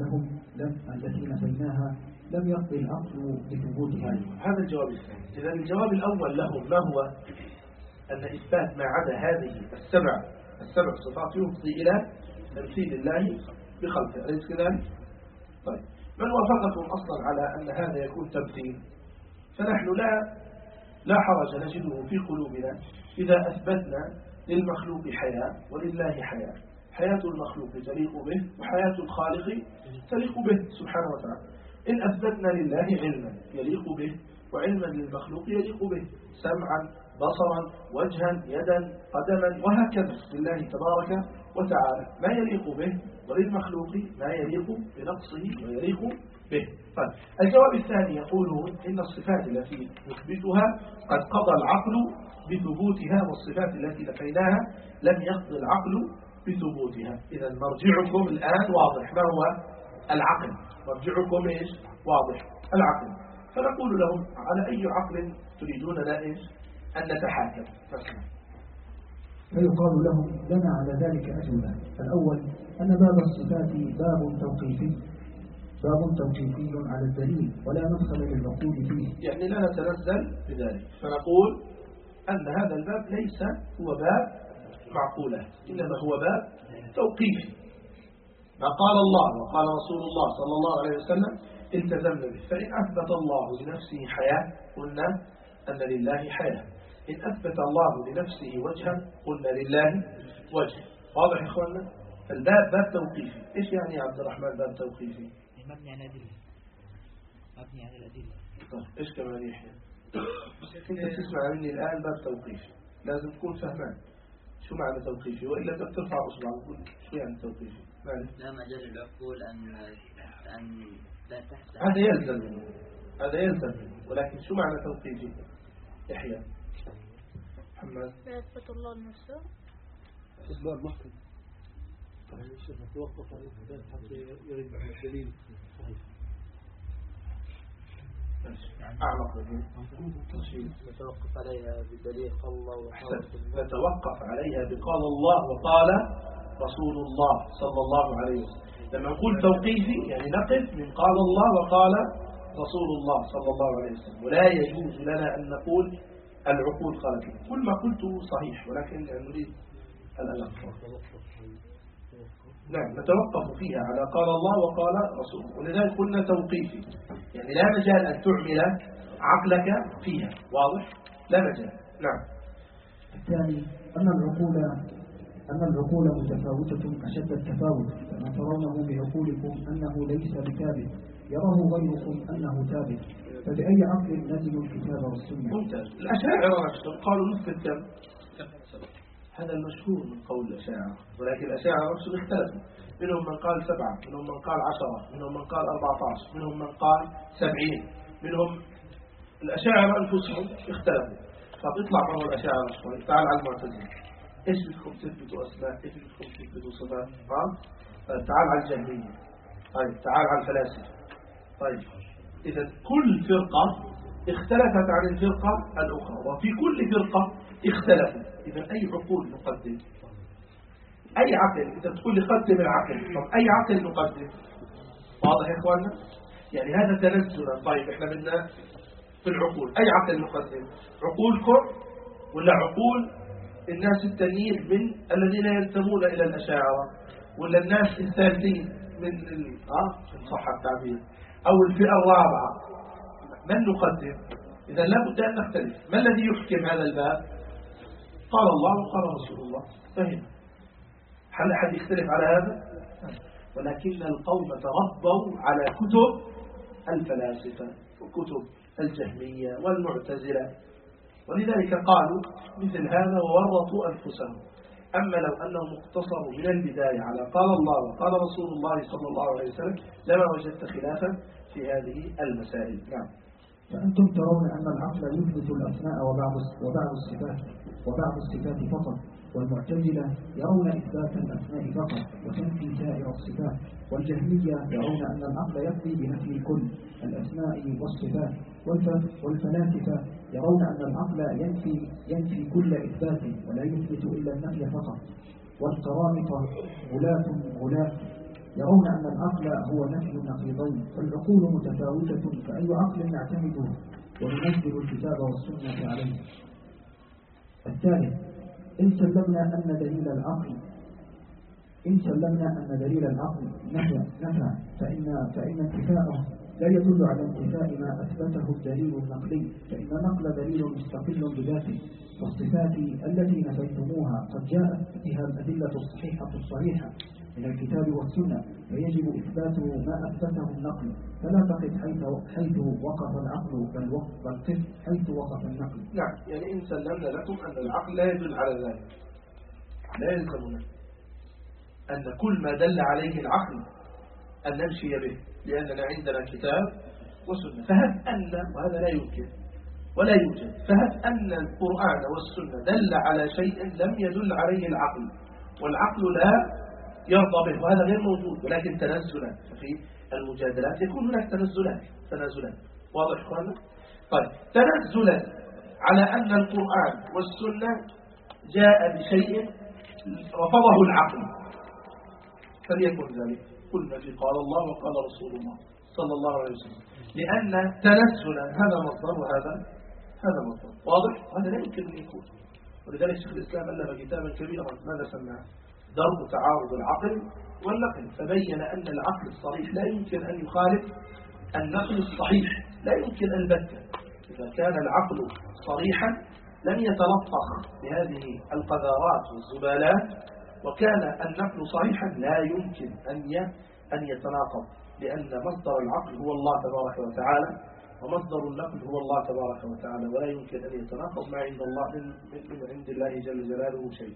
لم يقضي العقل بثبوتها. هذا الجواب الثاني. إذا الجواب الأول لهم ما هو؟ أن إثبات ما عدا هذه السبع صفات يفضي إلى تمثيل الله بخلقه، أليس كذلك؟ طيب، من وافقكم أصلا على أن هذا يكون تمثيل؟ فنحن لا حرج نجده في قلوبنا إذا أثبتنا للمخلوق حياة ولله حياة. حياة المخلوق تليق به وحياة الخالق تليق به سبحانه وتعالى. إن أثبتنا لله علما يليق به وعلما للمخلوق يليق به، سمعا بصرا وجها يدا قدما وهكذا لله تبارك وتعالى ما يليق به، وللمخلوق ما يليق بنقصه ويليق به. طيب، الجواب الثاني يقولون إن الصفات التي نثبتها قد قضى العقل بثبوتها، والصفات التي نفيناها لم يقضي العقل بثبوتها. إذا مرجعكم الآن واضح، ما هو العقل؟ مرجعكم إيش؟ واضح، العقل. فنقول لهم على أي عقل تريدوننا إيش؟ أن نتحاكم مثلا. فيقال لهم لنا على ذلك أجوبة. الأول أن باب الصفات باب توقيفي على الدليل ولا مدخل للعقول فيه، يعني لا نتنزل بذلك، فنقول أن هذا الباب ليس هو باب معقولات، إنما هو باب توقيفي. ما قال الله وقال رسول الله صلى الله عليه وسلم التزمنا به. فإن أثبت الله لنفسه حياة قلنا أن لله حياة، إن أثبت الله لنفسه وجها قلنا لله وجه. واضح يا إخواننا؟ الباب باب توقيفي. إيش يعني يا عبد الرحمن باب توقيفي؟ مبني على الأدلة. مبني على الأدلة. طيب إيش كمان يحيى؟ أنت تسمع مني الآن باب توقيفي، لازم تكون فهمان شو معنى توقيفي، وإلا ترفع أصبعك وتقول شو يعني توقيفي؟ لا مجال العقول أن لا تحت. هذا يلزم، ولكن شو معنى توقيفي؟ يحيى محمد. لا يثبت الله لنفسه. إثبات محكم. الشيخ توقف عليه حتى يرد على الدليل صحيح. أعمق منه. نتوقف عليها بدليل قال الله وقال. نتوقف عليها بقال الله وقال رسول الله صلى الله عليه وسلم. لما نقول توقيفي يعني نقف من قال الله وقال رسول الله صلى الله عليه وسلم، ولا يجوز لنا أن نقول العقول قالت لنا. كل ما قلته صحيح، ولكن نريد الألف. نعم، نتوقف فيها على قال الله وقال رسوله، ولذلك قلنا توقيفي يعني لا مجال أن تعمل عقلك فيها. واضح؟ لا مجال. نعم. الثاني أن العقول متفاوتة أشد التفاوت، كما ترونه بعقولكم أنه ليس بثابت يراه غيركم أنه ثابت، فبأي عقل نزل الكتاب والسنة؟ ممتاز. الأشاعرة نفسهم قالوا نصف الكم، هذا المشهور من قول الأشاعرة، ولكن الأشاعرة نفسهم اختلفوا، منهم من قال 7، منهم من قال 10، منهم من قال 14، منهم من قال 70، منهم الأشاعرة أنفسهم اختلفوا. طب اطلع برا الأشاعرة شوي، تعال على المعتزلة، ايش بدكم تثبتوا أسماء، ايش بدكم تثبتوا صفات؟ تعال على الجهمية، طيب تعال على الفلاسفة. طيب إذا كل فرقة اختلفت عن الفرقة الأخرى، وفي كل فرقة اختلفوا. إذا أي عقول نقدم؟ أي عقل؟ إذا تقول لي قدم العقل، طب أي عقل نقدم؟ واضح يا إخواننا؟ يعني هذا تنزلا. طيب إحنا بدنا في العقول أي عقل نقدم؟ عقولكم ولا عقول الناس التانيين من الذين ينتمون إلى الأشاعرة، ولا الناس الثالثين من صح التعبير، أو الفئة الرابعة؟ من نقدم؟ إذا لا بد أن نختلف. ما الذي يحكم هذا الباب؟ قال الله وقال رسول الله. فهم؟ هل أحد يختلف على هذا؟ ولكن القوم تربوا على كتب الفلاسفة وكتب الجهمية والمعتزلة، ولذلك قالوا مثل هذا وورطوا أنفسهم. أما لو أنهم اقتصروا من البداية على قال الله وقال رسول الله صلى الله عليه وسلم لما وجدت خلافا في هذه المسائل. نعم. فأنتم ترون أن العقل يثبت الأسماء وبعض الصفات فقط، والمعتزلة يرون إثبات الأسماء فقط وتنفي سائر الصفات، والجهمية يرون أن العقل يقضي بنفي الكل الأسماء والصفات، والفلاسفة يرون أن العقل ينفي كل إثبات ولا يثبت إلا النفي فقط، والقرامطة غلاة يرون أن العقل هو نفي النقيضين، فالعقول متفاوتة، فأي عقل نعتمده وننزل الكتاب والسنة عليه. الثالث، إن سلمنا أن دليل العقل نفى فإن انتفاءه لا يدل على انتفاء ما أثبته الدليل النقلي، فإن النقل دليل مستقل بذاته، والصفات التي نفيتموها قد جاءت بها الأدلة الصحيحة الصريحة من الكتاب والسنة، فيجب إثبات ما أثبته النقل، فلا تقف حيث وقف العقل، بل قف حيث وقف النقل. نعم، يعني إن سلمنا لكم أن العقل لا يدل على ذلك، لا يلزمنا أن كل ما دل عليه العقل أن نمشي به، لأننا عندنا كتاب وسنة. فهب أن، وهذا لا يمكن ولا يوجد، فهب أن القرآن والسنة دل على شيء لم يدل عليه العقل، والعقل لا يرضى به، وهذا غير موجود، ولكن تنزلا. ففي المجادلات يكون هناك تنازلات. واضح إخوانا؟ طيب، تنزلا على أن القرآن والسنة جاء بشيء رفضه العقل، فليكن ذلك كل في قال الله وقال رسول الله صلى الله عليه وسلم، لأن تنزلا هذا مصدر وهذا مصدر. واضح؟ وهذا لا يمكن أن يكون. ولذلك شيخ الإسلام ألف كتابا كبيرا ماذا سماه؟ درء تعارض العقل والنقل، فبين أن العقل الصريح لا يمكن أن يخالف النقل الصحيح، لا يمكن البتة. إذا كان العقل صريحا لم يتلطخ بهذه القذارات والزبالات، وكان النقل صحيحا لا يمكن أن يتناقض، لأن مصدر العقل هو الله تبارك وتعالى، ومصدر النقل هو الله تبارك وتعالى، ولا يمكن أن يتناقض ما عند الله من عند الله جل جلاله شيء.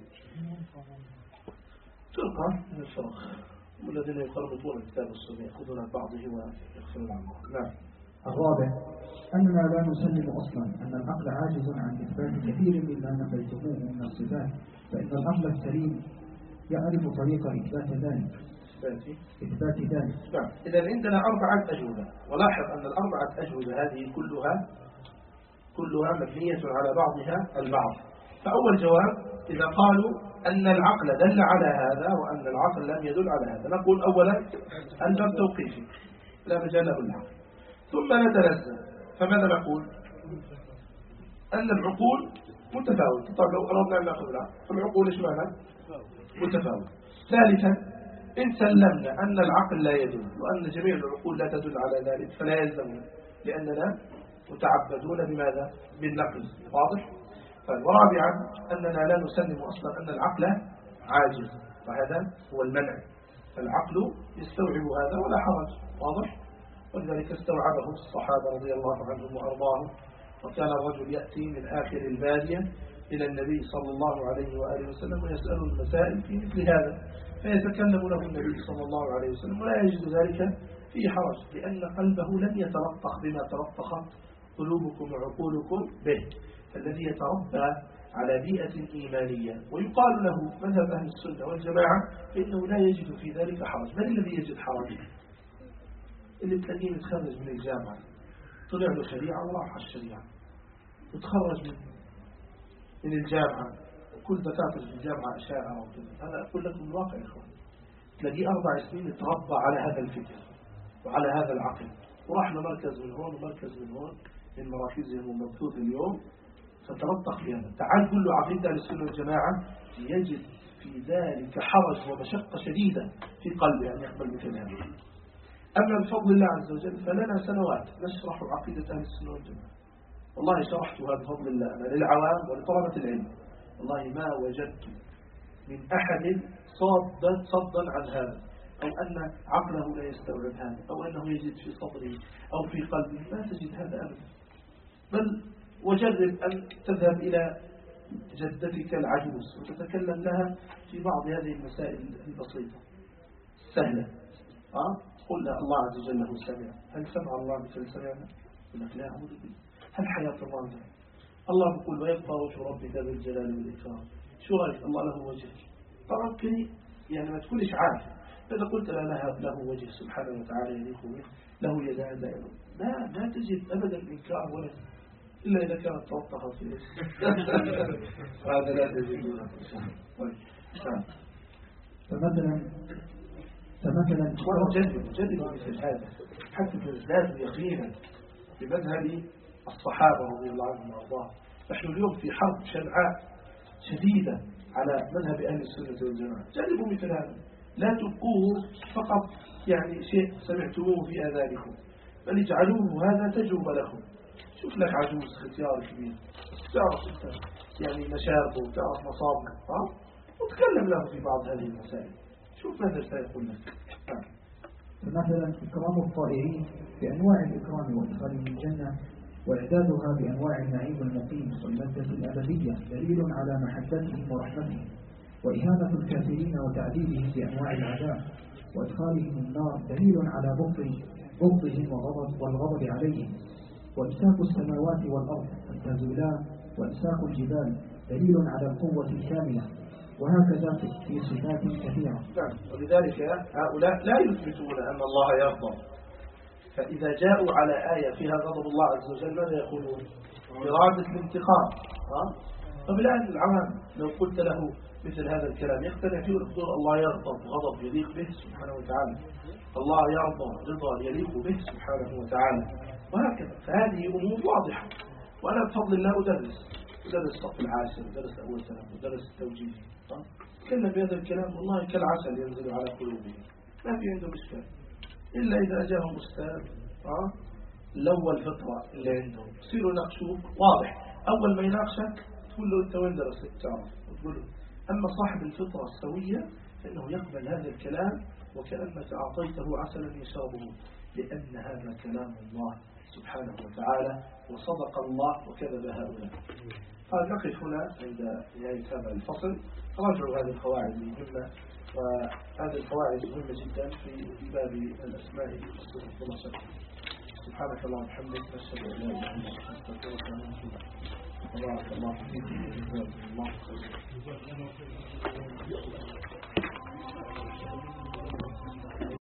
فرقة من الفرق والذين يقربون الكتاب والسنة يأخذون بعضه ويغفرون عنه. نعم. الرابع، أننا لا نسلم أصلا أن العقل عاجز عن إثبات كثير مما نفيتموه من الصفات، فإن العقل السليم يعرف طريق إثبات ذلك. نعم. إذا عندنا 4 أجوبة، ولاحظ أن ال4 أجوبة هذه كلها مبنية على بعضها البعض. فأول جواب، إذا قالوا أن العقل دل على هذا وأن العقل لم يدل على هذا. نقول أولا الباب توقيفي لا مجال له العقل، ثم نتنزل. فماذا نقول؟ أن العقول متفاوتة. طيب لو أردنا أن نأخذ العقل فالعقول إيش معنى؟ متفاوتة. ثالثا إن سلمنا أن العقل لا يدل وأن جميع العقول لا تدل على ذلك فلا يلزمنا، لأننا متعبدون بماذا؟ بالنقل. واضح؟ ورابعا أننا لا نسلم أصلا أن العقل عاجز، وهذا هو المنع. فالعقل يستوعب هذا ولا حرج. واضح؟ ولذلك استوعبه الصحابة رضي الله عنهم وأرضاهم. وكان الرجل يأتي من آخر البادية إلى النبي صلى الله عليه وآله وسلم ويسأل المسائل في مثل هذا، فيتكلم له النبي صلى الله عليه وسلم ولا يجد ذلك فيه حرج، لأن قلبه لم يتلطخ بما تلطخت قلوبكم وعقولكم به. الذي يتربى على بيئة إيمانية ويقال له مذهب أهل السنة والجماعة فإنه لا يجد في ذلك حرج. من الذي يجد حرج؟ اللي تلاقيه متخرج من الجامعة، طلع له شريعة وراح الشريعة، وتخرج من الجامعة، كل دكاترة الجامعة أشاعرة وكذا. أنا أقول لكم الواقع يا إخوان، تلاقيه 4 سنين يتربى على هذا الفكر وعلى هذا العقل، وراح له مركز من هون ومركز من هون من مراكزهم ومبثوث اليوم، فتلطخ بهذا. تعال قل له عقيدة للسنة والجماعة، يجد في ذلك حرج ومشقة شديدة في قلبه أن يقبل مثل هذا. أما بفضل الله عز وجل فلنا سنوات نشرح عقيدة أهل السنة والجماعة، والله شرحتها بفضل الله أنا للعوام ولطلبة العلم، والله ما وجدت من أحد صدا عن هذا، أو أن عقله لا يستوعب هذا، أو أنه يجد في صدره أو في قلبه، ما تجد هذا أبدا. بل وجرب أن تذهب إلى جدتك العجوز وتتكلم لها في بعض هذه المسائل البسيطة سهلة. قل لها الله عز وجل له سمع، هل سمع الله مثل سمعنا؟ يقول لك لا أعوذ بالله. هل حياة الله مثل الله؟ بيقول ويبقى وجه ربك ذو الجلال والإكرام. شو رأيك؟ الله له وجه. طبعا كلي يعني ما تكونش عارف. إذا قلت له وجه سبحانه وتعالى يليق به، له يدان دائما، ما تجد أبدا إنكار ولا إلا إذا كانت توقفت فيه. هذا لا تجد. فمثلا جدد مثل هذا حتى تزداد يقينا بمذهب الصحابة رضي الله عنهم وارضاهم. نحن اليوم في حرب شنعاء شديدة على مذهب أهل السنة والجماعة. جربوا مثل هذا، لا تبقوه فقط يعني شيء سمعتموه في آذانكم، بل اجعلوه هذا تجربة لكم. شوف لك عجوز ختيار كبير تعرف انت يعني مشاربه وتعرف مصابه، وتكلم له في بعض هذه المسائل، شوف ماذا سيقول لك. فمثلا إكرام الطائعين بأنواع الإكرام وإدخالهم الجنة وإعدادها بأنواع النعيم المقيم واللذة الأبدية دليل على محبتهم ورحمتهم، وإهانة الكافرين وتعذيبهم بأنواع العذاب وإدخالهم النار دليل على بغضهم والغضب عليهم، وإمساك السماوات والأرض أن تزولا وإمساك الجبال دليل على القوة الكاملة، وهكذا في صفات كثيرة. ولذلك هؤلاء لا يثبتون أن الله يغضب، فإذا جاءوا على آية فيها غضب الله عز وجل ماذا يقولون؟ إرادة الانتقام. طب الآن العوام لو قلت له مثل هذا الكلام يقتنع فيه ويقول الله يغضب غضب يليق به سبحانه وتعالى، الله يرضى رضا يليق به سبحانه وتعالى، وهكذا. فهذه أمور واضحة، وأنا بفضل الله أدرس الصف العاشر ودرس أول سنة ودرس التوجيه، تكلم بهذا الكلام والله كالعسل ينزل على قلوبهم، ما في عنده إشكال، إلا إذا أجاهم أستاذ لو الفطرة اللي عندهم يصيروا يناقشوك واضح. أول ما يناقشك تقول له أنت وين درست تعرف، وتقول له. أما صاحب الفطرة السوية فإنه يقبل هذا الكلام وكأنك أعطيته عسلا يشربه، لأن هذا كلام الله سبحانه وتعالى وصدق الله وكذب هؤلاء. قال نقف هنا عند نهاية هذا الفصل. راجعوا هذه القواعد المهمة، وهذه القواعد مهمة جدا في باب الأسماء والصفات والصفات. سبحانك اللهم وبحمدك نشهد أن لا إله إلا أنت نستغفرك ونتوب إليك. بارك الله فيك وجزاكم الله خيرا.